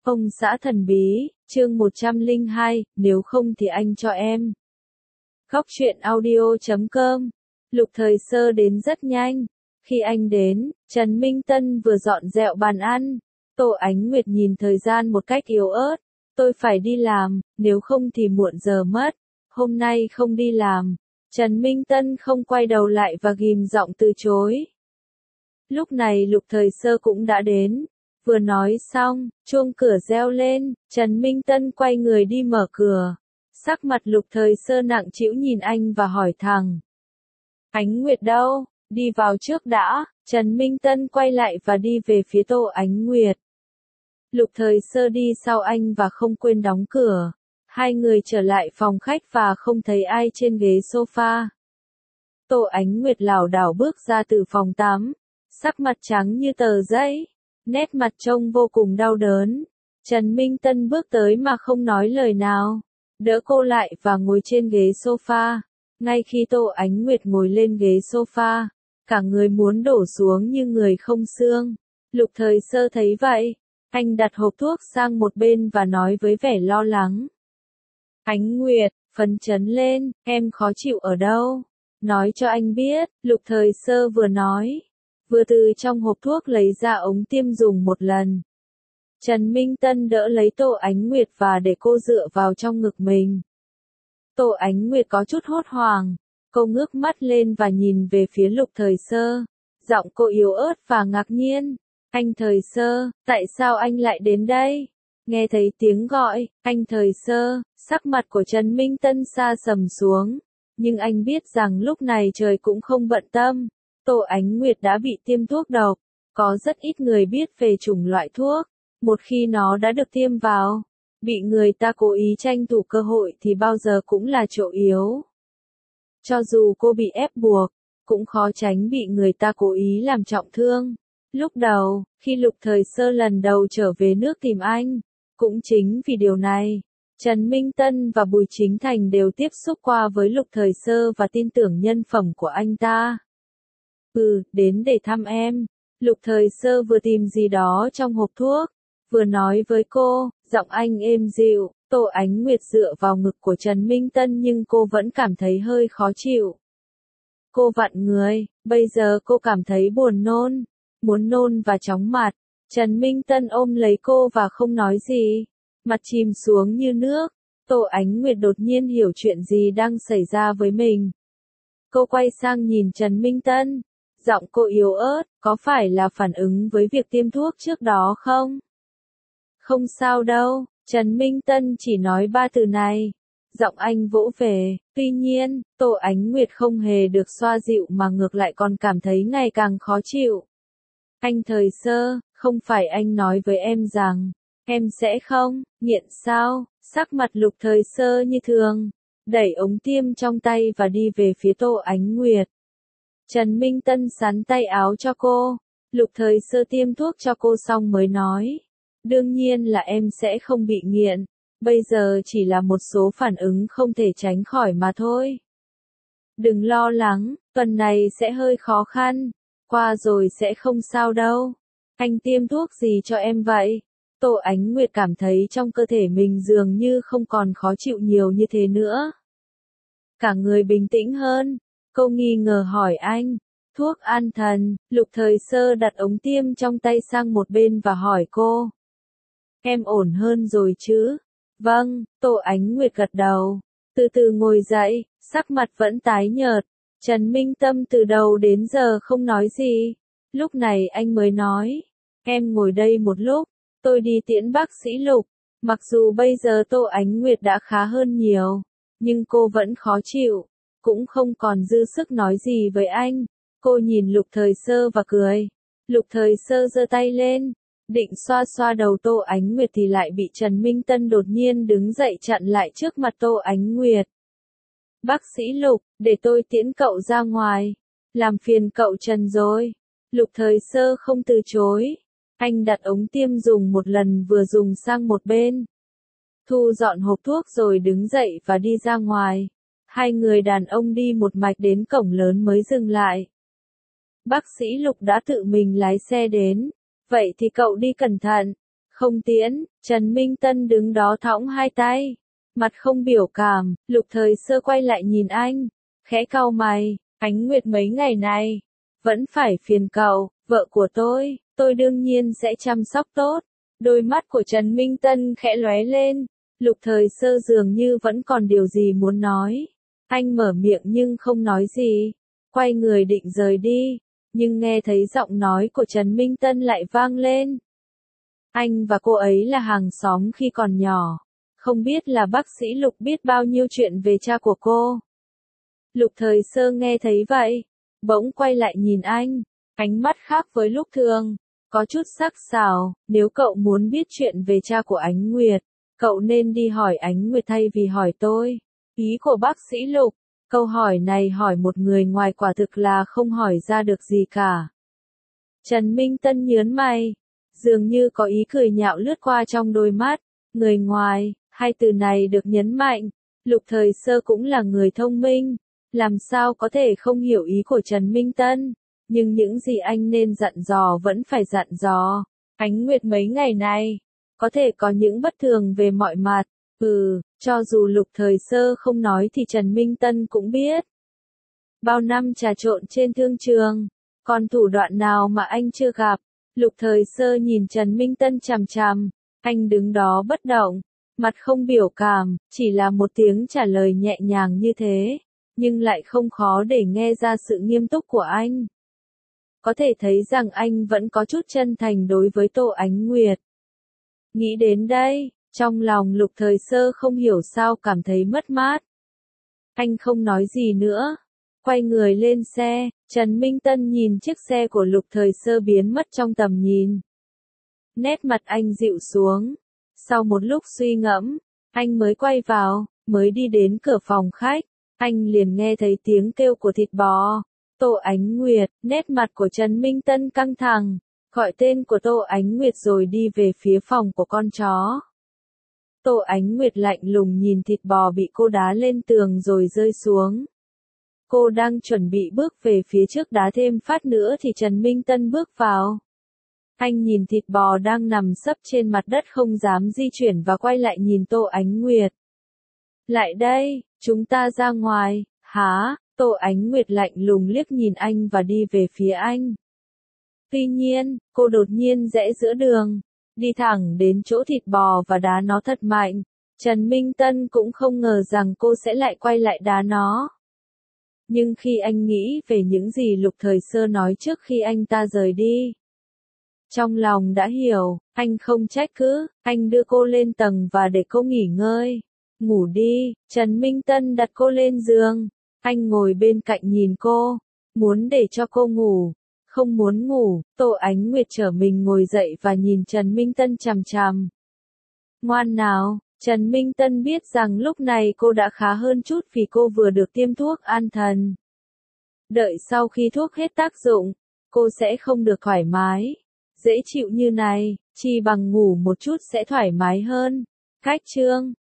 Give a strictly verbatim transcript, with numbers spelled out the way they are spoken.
Ông xã thần bí, chương một trăm lẻ hai, nếu không thì anh cho em. Góc truyện audio chấm com. Lục Thời Sơ đến rất nhanh. Khi anh đến, Trần Minh Tân vừa dọn dẹo bàn ăn. Tô Ánh Nguyệt nhìn thời gian một cách yếu ớt. Tôi phải đi làm, nếu không thì muộn giờ mất. Hôm nay không đi làm. Trần Minh Tân không quay đầu lại và ghim giọng từ chối. Lúc này Lục Thời Sơ cũng đã đến. Vừa nói xong, chuông cửa reo lên, Trần Minh Tân quay người đi mở cửa. Sắc mặt Lục Thời Sơ nặng trĩu nhìn anh và hỏi thẳng. Ánh Nguyệt đâu? Đi vào trước đã. Trần Minh Tân quay lại và đi về phía Tô Ánh Nguyệt. Lục Thời Sơ đi sau anh và không quên đóng cửa. Hai người trở lại phòng khách và không thấy ai trên ghế sofa. Tô Ánh Nguyệt lảo đảo bước ra từ phòng tắm. Sắc mặt trắng như tờ giấy. Nét mặt trông vô cùng đau đớn. Trần Minh Tân bước tới mà không nói lời nào. Đỡ cô lại và ngồi trên ghế sofa. Ngay khi Tô Ánh Nguyệt ngồi lên ghế sofa, cả người muốn đổ xuống như người không xương. Lục Thời Sơ thấy vậy. Anh đặt hộp thuốc sang một bên và nói với vẻ lo lắng. Ánh Nguyệt, phấn chấn lên, em khó chịu ở đâu? Nói cho anh biết, Lục Thời Sơ vừa nói. Vừa từ trong hộp thuốc lấy ra ống tiêm dùng một lần. Trần Minh Tân đỡ lấy Tô Ánh Nguyệt và để cô dựa vào trong ngực mình. Tô Ánh Nguyệt có chút hốt hoảng. Cô ngước mắt lên và nhìn về phía Lục Thời Sơ. Giọng cô yếu ớt và ngạc nhiên. Anh Thời Sơ, tại sao anh lại đến đây? Nghe thấy tiếng gọi, anh Thời Sơ, sắc mặt của Trần Minh Tân sa sầm xuống. Nhưng anh biết rằng lúc này trời cũng không bận tâm. Tô Ánh Nguyệt đã bị tiêm thuốc độc. Có rất ít người biết về chủng loại thuốc. Một khi nó đã được tiêm vào, bị người ta cố ý tranh thủ cơ hội thì bao giờ cũng là chỗ yếu. Cho dù cô bị ép buộc, cũng khó tránh bị người ta cố ý làm trọng thương. Lúc đầu, khi Lục Thời Sơ lần đầu trở về nước tìm anh, cũng chính vì điều này, Trần Minh Tân và Bùi Chính Thành đều tiếp xúc qua với Lục Thời Sơ và tin tưởng nhân phẩm của anh ta. Ừ, đến để thăm em. Lục Thời Sơ vừa tìm gì đó trong hộp thuốc, vừa nói với cô, giọng anh êm dịu. Tô Ánh Nguyệt dựa vào ngực của Trần Minh Tân nhưng cô vẫn cảm thấy hơi khó chịu. Cô vặn người, bây giờ cô cảm thấy buồn nôn, muốn nôn và chóng mặt. Trần Minh Tân ôm lấy cô và không nói gì, mặt chìm xuống như nước. Tô Ánh Nguyệt đột nhiên hiểu chuyện gì đang xảy ra với mình. Cô quay sang nhìn Trần Minh Tân. Giọng cô yếu ớt, có phải là phản ứng với việc tiêm thuốc trước đó không? Không sao đâu, Trần Minh Tân chỉ nói ba từ này. Giọng anh vỗ về, tuy nhiên, Tô Ánh Nguyệt không hề được xoa dịu mà ngược lại còn cảm thấy ngày càng khó chịu. Anh Thời Sơ, không phải anh nói với em rằng, em sẽ không, nghiện sao? Sắc mặt Lục Thời Sơ như thường, đẩy ống tiêm trong tay và đi về phía Tô Ánh Nguyệt. Trần Minh Tân sắn tay áo cho cô. Lục Thời Sơ tiêm thuốc cho cô xong mới nói. Đương nhiên là em sẽ không bị nghiện. Bây giờ chỉ là một số phản ứng không thể tránh khỏi mà thôi. Đừng lo lắng, tuần này sẽ hơi khó khăn. Qua rồi sẽ không sao đâu. Anh tiêm thuốc gì cho em vậy? Tô Ánh Nguyệt cảm thấy trong cơ thể mình dường như không còn khó chịu nhiều như thế nữa. Cả người bình tĩnh hơn. Cô nghi ngờ hỏi anh. Thuốc an thần. Lục Thời Sơ đặt ống tiêm trong tay sang một bên và hỏi cô. Em ổn hơn rồi chứ? Vâng, Tô Ánh Nguyệt gật đầu. Từ từ ngồi dậy, sắc mặt vẫn tái nhợt. Trần Minh Tâm từ đầu đến giờ không nói gì. Lúc này anh mới nói. Em ngồi đây một lúc, tôi đi tiễn bác sĩ Lục. Mặc dù bây giờ Tô Ánh Nguyệt đã khá hơn nhiều, nhưng cô vẫn khó chịu. Cũng không còn dư sức nói gì với anh. Cô nhìn Lục Thời Sơ và cười. Lục Thời Sơ giơ tay lên, định xoa xoa đầu Tô Ánh Nguyệt thì lại bị Trần Minh Tân đột nhiên đứng dậy chặn lại trước mặt Tô Ánh Nguyệt. Bác sĩ Lục, để tôi tiễn cậu ra ngoài. Làm phiền cậu Trần rồi. Lục Thời Sơ không từ chối. Anh đặt ống tiêm dùng một lần vừa dùng sang một bên. Thu dọn hộp thuốc rồi đứng dậy và đi ra ngoài. Hai người đàn ông đi một mạch đến cổng lớn mới dừng lại. Bác sĩ Lục đã tự mình lái xe đến. Vậy thì cậu đi cẩn thận. Không tiễn, Trần Minh Tân đứng đó thõng hai tay, mặt không biểu cảm, Lục Thời Sơ quay lại nhìn anh, khẽ cau mày, Ánh Nguyệt mấy ngày này, vẫn phải phiền cậu, vợ của tôi, tôi đương nhiên sẽ chăm sóc tốt. Đôi mắt của Trần Minh Tân khẽ lóe lên, Lục Thời Sơ dường như vẫn còn điều gì muốn nói. Anh mở miệng nhưng không nói gì, quay người định rời đi, nhưng nghe thấy giọng nói của Trần Minh Tân lại vang lên. Anh và cô ấy là hàng xóm khi còn nhỏ, không biết là bác sĩ Lục biết bao nhiêu chuyện về cha của cô. Lục Thời Sơ nghe thấy vậy, bỗng quay lại nhìn anh, ánh mắt khác với lúc thường, có chút sắc sảo, nếu cậu muốn biết chuyện về cha của Ánh Nguyệt, cậu nên đi hỏi Ánh Nguyệt thay vì hỏi tôi. Ý của bác sĩ Lục, câu hỏi này hỏi một người ngoài quả thực là không hỏi ra được gì cả. Trần Minh Tân nhớn mày, dường như có ý cười nhạo lướt qua trong đôi mắt, người ngoài, hai từ này được nhấn mạnh, Lục Thời Sơ cũng là người thông minh, làm sao có thể không hiểu ý của Trần Minh Tân, nhưng những gì anh nên dặn dò vẫn phải dặn dò. Ánh Nguyệt mấy ngày này, có thể có những bất thường về mọi mặt, ừ, cho dù Lục Thời Sơ không nói thì Trần Minh Tân cũng biết. Bao năm trà trộn trên thương trường, còn thủ đoạn nào mà anh chưa gặp? Lục Thời Sơ nhìn Trần Minh Tân chằm chằm, anh đứng đó bất động, mặt không biểu cảm, chỉ là một tiếng trả lời nhẹ nhàng như thế, nhưng lại không khó để nghe ra sự nghiêm túc của anh. Có thể thấy rằng anh vẫn có chút chân thành đối với Tô Ánh Nguyệt. Nghĩ đến đây, trong lòng Lục Thời Sơ không hiểu sao cảm thấy mất mát. Anh không nói gì nữa, quay người lên xe, Trần Minh Tân nhìn chiếc xe của Lục Thời Sơ biến mất trong tầm nhìn. Nét mặt anh dịu xuống, sau một lúc suy ngẫm, anh mới quay vào, mới đi đến cửa phòng khách, anh liền nghe thấy tiếng kêu của thịt bò. Tô Ánh Nguyệt, nét mặt của Trần Minh Tân căng thẳng, gọi tên của Tô Ánh Nguyệt rồi đi về phía phòng của con chó. Tô Ánh Nguyệt lạnh lùng nhìn thịt bò bị cô đá lên tường rồi rơi xuống. Cô đang chuẩn bị bước về phía trước đá thêm phát nữa thì Trần Minh Tân bước vào. Anh nhìn thịt bò đang nằm sấp trên mặt đất không dám di chuyển và quay lại nhìn Tô Ánh Nguyệt. Lại đây, chúng ta ra ngoài, hả? Tô Ánh Nguyệt lạnh lùng liếc nhìn anh và đi về phía anh. Tuy nhiên, cô đột nhiên rẽ giữa đường, đi thẳng đến chỗ thịt bò và đá nó thật mạnh. Trần Minh Tân cũng không ngờ rằng cô sẽ lại quay lại đá nó. Nhưng khi anh nghĩ về những gì Lục Thời Sơ nói trước khi anh ta rời đi, trong lòng đã hiểu, anh không trách cứ, anh đưa cô lên tầng và để cô nghỉ ngơi. Ngủ đi, Trần Minh Tân đặt cô lên giường. Anh ngồi bên cạnh nhìn cô, muốn để cho cô ngủ, không muốn ngủ. Tô Ánh Nguyệt trở mình ngồi dậy và nhìn Trần Minh Tân chằm chằm. Ngoan nào, Trần Minh Tân biết rằng lúc này cô đã khá hơn chút vì cô vừa được tiêm thuốc an thần. Đợi sau khi thuốc hết tác dụng, cô sẽ không được thoải mái, dễ chịu như này, chỉ bằng ngủ một chút sẽ thoải mái hơn. Cách chương